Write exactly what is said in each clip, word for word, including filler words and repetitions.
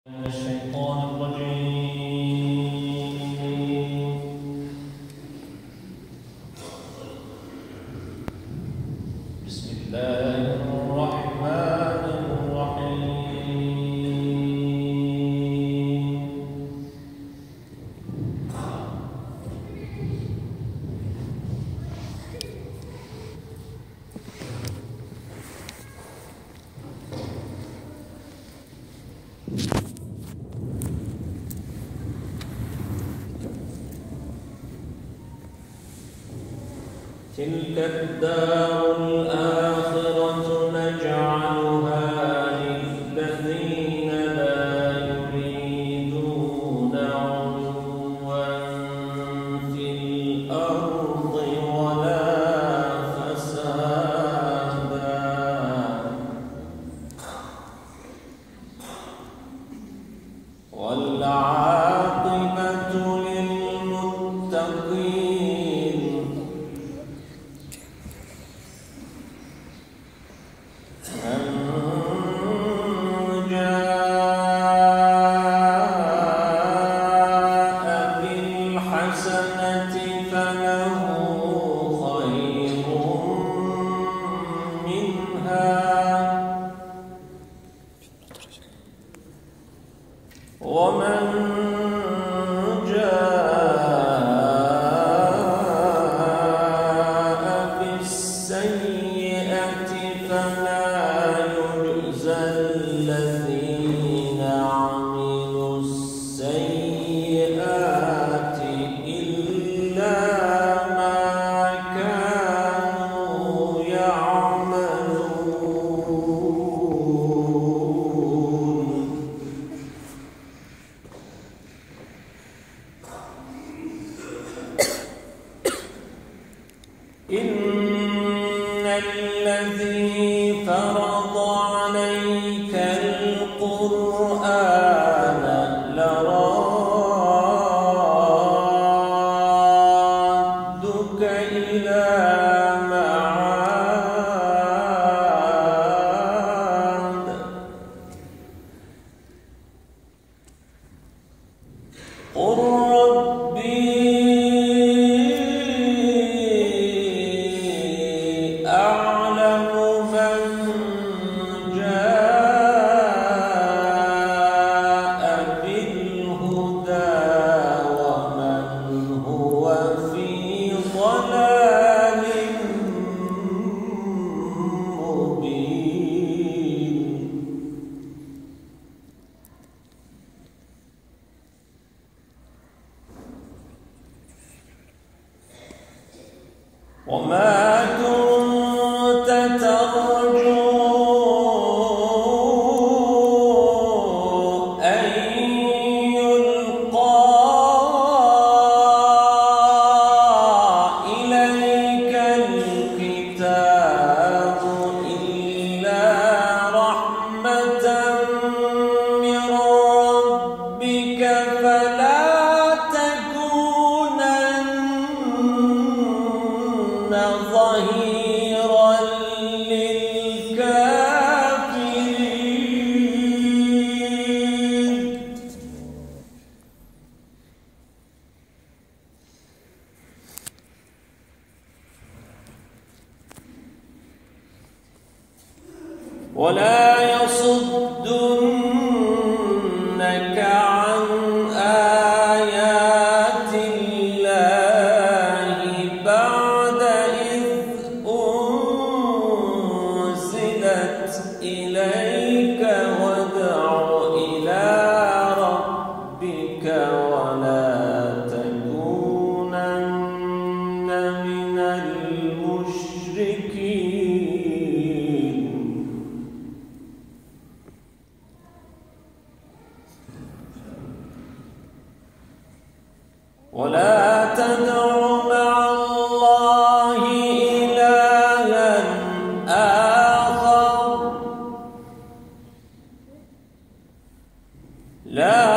من الشيطان الرجيم. بسم الله الرحمن الرحيم. تلك الدار الآخرة نجعلها للذين لا يريدون علوا في الأرض ولا فسادا والعاقبة للمتقين. من جاء بالحسنة فله خير منها ومن جاء بالسيئة فلا يجزى الذين عملوا السيئات إلا ما كانوا يعملون. إن الذي فرض عليك القرآن لرادك إلى معاد قل ربي أعلم من جاء بالهدى ومن هو في ضلال مبين. وما كنت ترجو أن يلقى إليك الكتاب إلا رحمة من ربك فلا تكونن ظهيرا للكافرين. ولا يصدنك عن آيات الله بعد إذ أنزلت إليك وادع إلى ربك ولا تكونن من المشركين. ولا تدع مع الله إلها آخر لا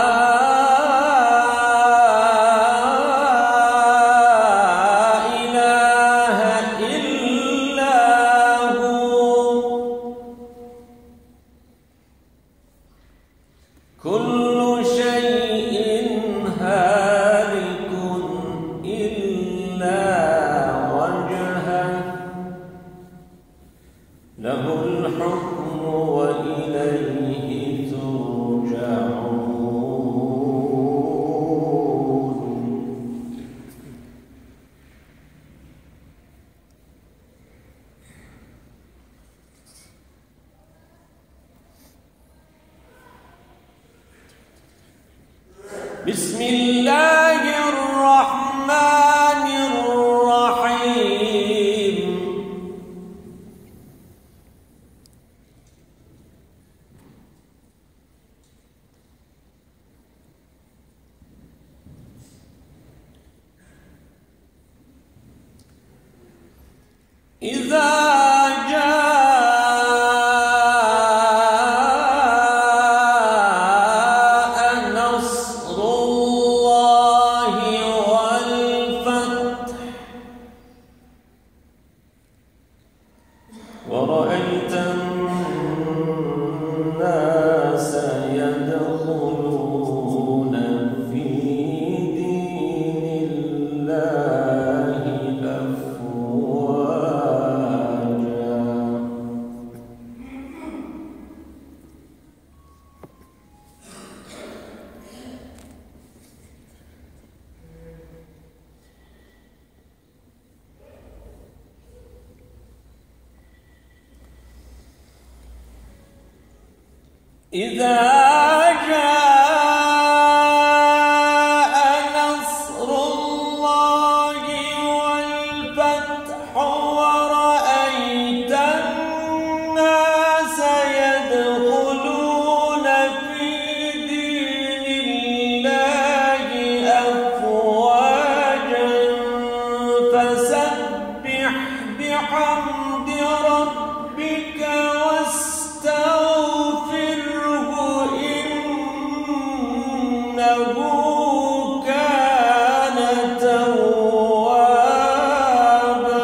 إله إلا هو كل شيء هالك إلا وجهه له الحكم وإليه ترجعون. بسم الله الرحمن الرحيم. إذا ورأيت الناس يدخلون في دين الله أفواجا إذا جاء نصر الله والفتح ورأيت الناس يدخلون في دين الله أفواجا فسبح بحمد ربك إنه كان توابا.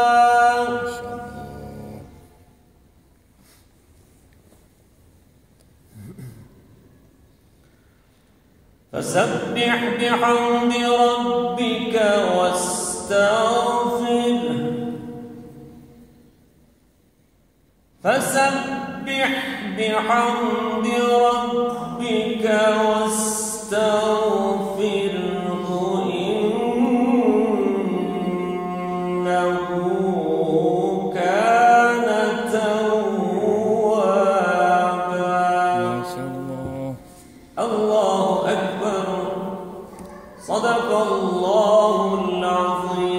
فسبح بحمد ربك واستغفره فسبح بحمد ربك واستغفره إنه كان توابا. ما شاء الله. الله أكبر. صدق الله العظيم.